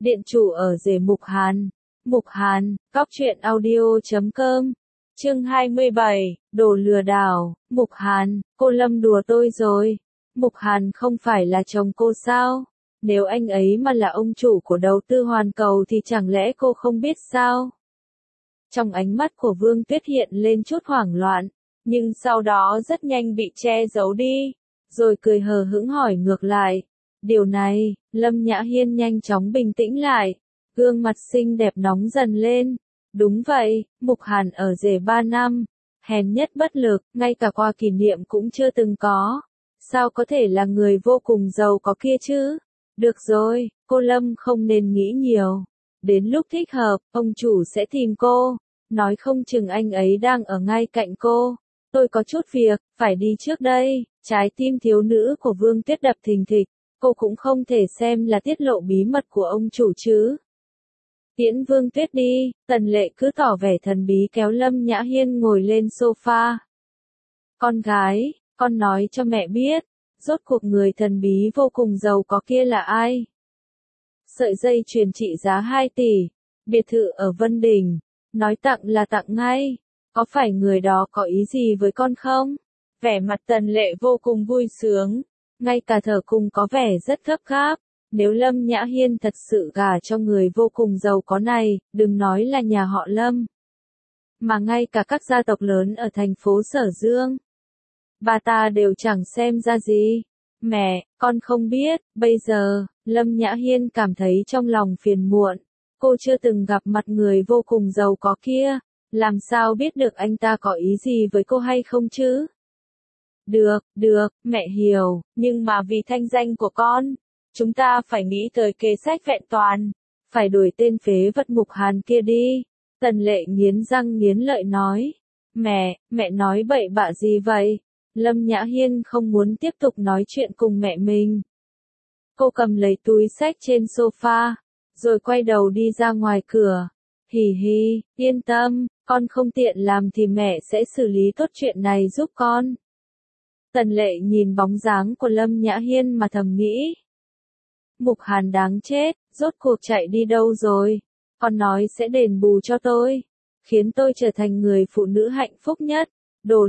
Điện chủ ở rể Mục Hàn. Mục Hàn, Cóc truyện audio.com. Chương 27, đồ lừa đảo. Mục Hàn, cô Lâm đùa tôi rồi. Mục Hàn không phải là chồng cô sao? Nếu anh ấy mà là ông chủ của đầu tư hoàn cầu thì chẳng lẽ cô không biết sao? Trong ánh mắt của Vương Tuyết hiện lên chút hoảng loạn, nhưng sau đó rất nhanh bị che giấu đi, rồi cười hờ hững hỏi ngược lại. Điều này, Lâm Nhã Hiên nhanh chóng bình tĩnh lại, gương mặt xinh đẹp nóng dần lên. Đúng vậy, Mục Hàn ở rể 3 năm, hèn nhất bất lực, ngay cả quà kỷ niệm cũng chưa từng có. Sao có thể là người vô cùng giàu có kia chứ? Được rồi, cô Lâm không nên nghĩ nhiều. Đến lúc thích hợp, ông chủ sẽ tìm cô. Nói không chừng anh ấy đang ở ngay cạnh cô. Tôi có chút việc, phải đi trước đây. Trái tim thiếu nữ của Vương Tuyết đập thình thịch. Cô cũng không thể xem là tiết lộ bí mật của ông chủ chứ. Tiễn Vương Tuyết đi, Tần Lệ cứ tỏ vẻ thần bí kéo Lâm Nhã Hiên ngồi lên sofa. Con gái, con nói cho mẹ biết, rốt cuộc người thần bí vô cùng giàu có kia là ai? Sợi dây chuyền trị giá 2 tỷ, biệt thự ở Vân Đình, nói tặng là tặng ngay, có phải người đó có ý gì với con không? Vẻ mặt Tần Lệ vô cùng vui sướng, ngay cả thở cùng có vẻ rất gấp gáp. Nếu Lâm Nhã Hiên thật sự gả cho người vô cùng giàu có này, đừng nói là nhà họ Lâm, mà ngay cả các gia tộc lớn ở thành phố Sở Dương, bà ta đều chẳng xem ra gì. Mẹ, con không biết, bây giờ, Lâm Nhã Hiên cảm thấy trong lòng phiền muộn. Cô chưa từng gặp mặt người vô cùng giàu có kia, làm sao biết được anh ta có ý gì với cô hay không chứ? Được, mẹ hiểu, nhưng mà vì thanh danh của con, chúng ta phải nghĩ tới kế sách vẹn toàn, phải đuổi tên phế vật Mục Hàn kia đi. Tần Lệ nghiến răng nghiến lợi nói. Mẹ nói bậy bạ gì vậy? Lâm Nhã Hiên không muốn tiếp tục nói chuyện cùng mẹ mình. Cô cầm lấy túi xách trên sofa, rồi quay đầu đi ra ngoài cửa. Hì hì, yên tâm, con không tiện làm thì mẹ sẽ xử lý tốt chuyện này giúp con. Tần Lệ nhìn bóng dáng của Lâm Nhã Hiên mà thầm nghĩ. Mục Hàn đáng chết, rốt cuộc chạy đi đâu rồi? Con nói sẽ đền bù cho tôi, khiến tôi trở thành người phụ nữ hạnh phúc nhất. Đồ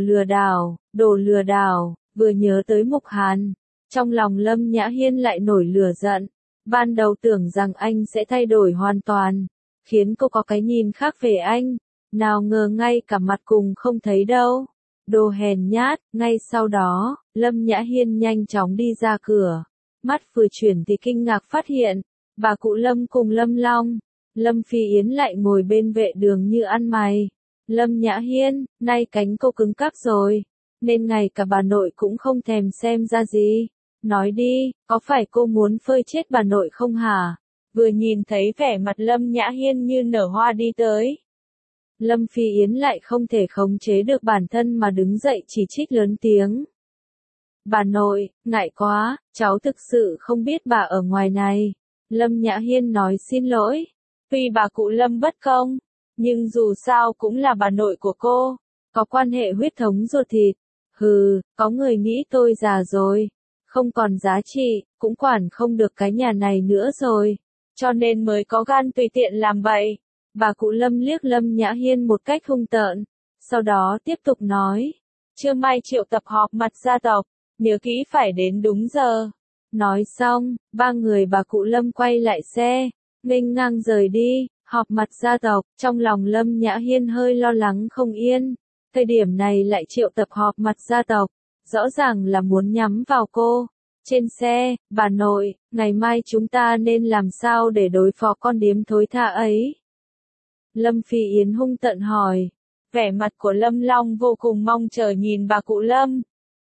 lừa đảo, vừa nhớ tới Mục Hàn, trong lòng Lâm Nhã Hiên lại nổi lửa giận. Ban đầu tưởng rằng anh sẽ thay đổi hoàn toàn, khiến cô có cái nhìn khác về anh, nào ngờ ngay cả mặt cùng không thấy đâu. Đồ hèn nhát. Ngay sau đó, Lâm Nhã Hiên nhanh chóng đi ra cửa. Mắt vừa chuyển thì kinh ngạc phát hiện, bà cụ Lâm cùng Lâm Long, Lâm Phi Yến lại ngồi bên vệ đường như ăn mày. Lâm Nhã Hiên, nay cánh cô cứng cáp rồi, nên ngay cả bà nội cũng không thèm xem ra gì. Nói đi, có phải cô muốn phơi chết bà nội không hả? Vừa nhìn thấy vẻ mặt Lâm Nhã Hiên như nở hoa đi tới, Lâm Phi Yến lại không thể khống chế được bản thân mà đứng dậy chỉ trích lớn tiếng. Bà nội, ngại quá, cháu thực sự không biết bà ở ngoài này. Lâm Nhã Hiên nói xin lỗi. Tuy bà cụ Lâm bất công, nhưng dù sao cũng là bà nội của cô, có quan hệ huyết thống ruột thịt. Hừ, có người nghĩ tôi già rồi, không còn giá trị, cũng quản không được cái nhà này nữa rồi, cho nên mới có gan tùy tiện làm vậy. Bà cụ Lâm liếc Lâm Nhã Hiên một cách hung tợn, sau đó tiếp tục nói. Trưa mai triệu tập họp mặt gia tộc, nhớ kỹ phải đến đúng giờ. Nói xong, ba người bà cụ Lâm quay lại xe, nghênh ngang rời đi. Họp mặt gia tộc, trong lòng Lâm Nhã Hiên hơi lo lắng không yên. Thời điểm này lại triệu tập họp mặt gia tộc, rõ ràng là muốn nhắm vào cô. Trên xe, bà nội, ngày mai chúng ta nên làm sao để đối phó con điếm thối tha ấy? Lâm Phi Yến hung tợn hỏi. Vẻ mặt của Lâm Long vô cùng mong chờ nhìn bà cụ Lâm.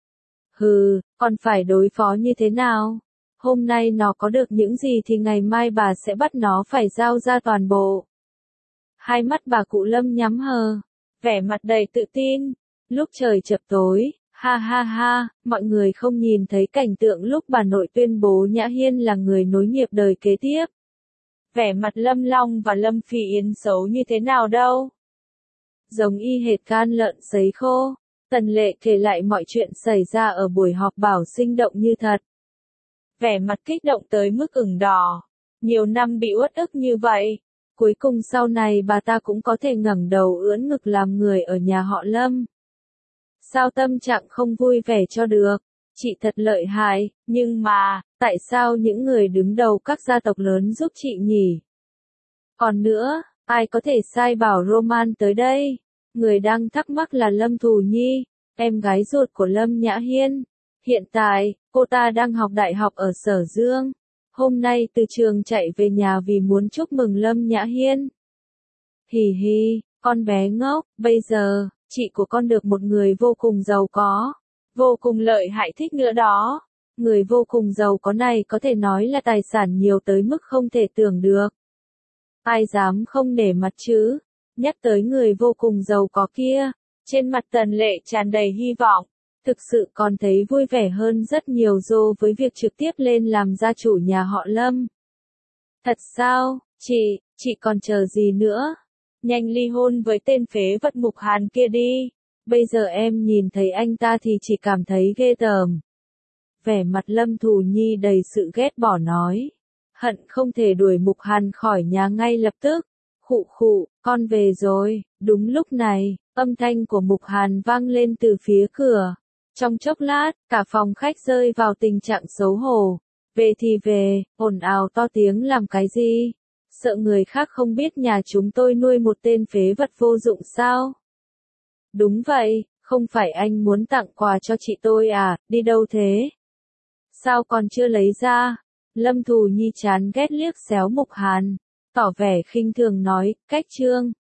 Hừ, còn phải đối phó như thế nào? Hôm nay nó có được những gì thì ngày mai bà sẽ bắt nó phải giao ra toàn bộ. Hai mắt bà cụ Lâm nhắm hờ, vẻ mặt đầy tự tin. Lúc trời chập tối, ha ha ha, mọi người không nhìn thấy cảnh tượng lúc bà nội tuyên bố Nhã Hiên là người nối nghiệp đời kế tiếp. Vẻ mặt Lâm Long và Lâm Phi Yến xấu như thế nào đâu. Giống y hệt gan lợn sấy khô. Tần Lệ kể lại mọi chuyện xảy ra ở buổi họp bảo sinh động như thật. Vẻ mặt kích động tới mức ửng đỏ. Nhiều năm bị uất ức như vậy, cuối cùng sau này bà ta cũng có thể ngẩng đầu ưỡn ngực làm người ở nhà họ Lâm. Sao tâm trạng không vui vẻ cho được? Chị thật lợi hại, nhưng mà, tại sao những người đứng đầu các gia tộc lớn giúp chị nhỉ? Còn nữa, ai có thể sai bảo Roman tới đây? Người đang thắc mắc là Lâm Thù Nhi, em gái ruột của Lâm Nhã Hiên. Hiện tại, cô ta đang học đại học ở Sở Dương. Hôm nay từ trường chạy về nhà vì muốn chúc mừng Lâm Nhã Hiên. Hì hì, con bé ngốc, bây giờ, chị của con được một người vô cùng giàu có, vô cùng lợi hại thích nữa đó. Người vô cùng giàu có này có thể nói là tài sản nhiều tới mức không thể tưởng được. Ai dám không nể mặt chứ? Nhắc tới người vô cùng giàu có kia, trên mặt Tần Lệ tràn đầy hy vọng. Thực sự còn thấy vui vẻ hơn rất nhiều so với việc trực tiếp lên làm gia chủ nhà họ Lâm. Thật sao, chị còn chờ gì nữa? Nhanh ly hôn với tên phế vật Mục Hàn kia đi. Bây giờ em nhìn thấy anh ta thì chỉ cảm thấy ghê tởm. Vẻ mặt Lâm Thù Nhi đầy sự ghét bỏ nói. Hận không thể đuổi Mục Hàn khỏi nhà ngay lập tức. Khụ khụ, con về rồi. Đúng lúc này, âm thanh của Mục Hàn vang lên từ phía cửa. Trong chốc lát, cả phòng khách rơi vào tình trạng xấu hổ. Về thì về, ồn ào to tiếng làm cái gì? Sợ người khác không biết nhà chúng tôi nuôi một tên phế vật vô dụng sao? Đúng vậy, không phải anh muốn tặng quà cho chị tôi à, đi đâu thế? Sao còn chưa lấy ra? Lâm Thù Nhi chán ghét liếc xéo Mục Hàn, tỏ vẻ khinh thường nói, cách trương.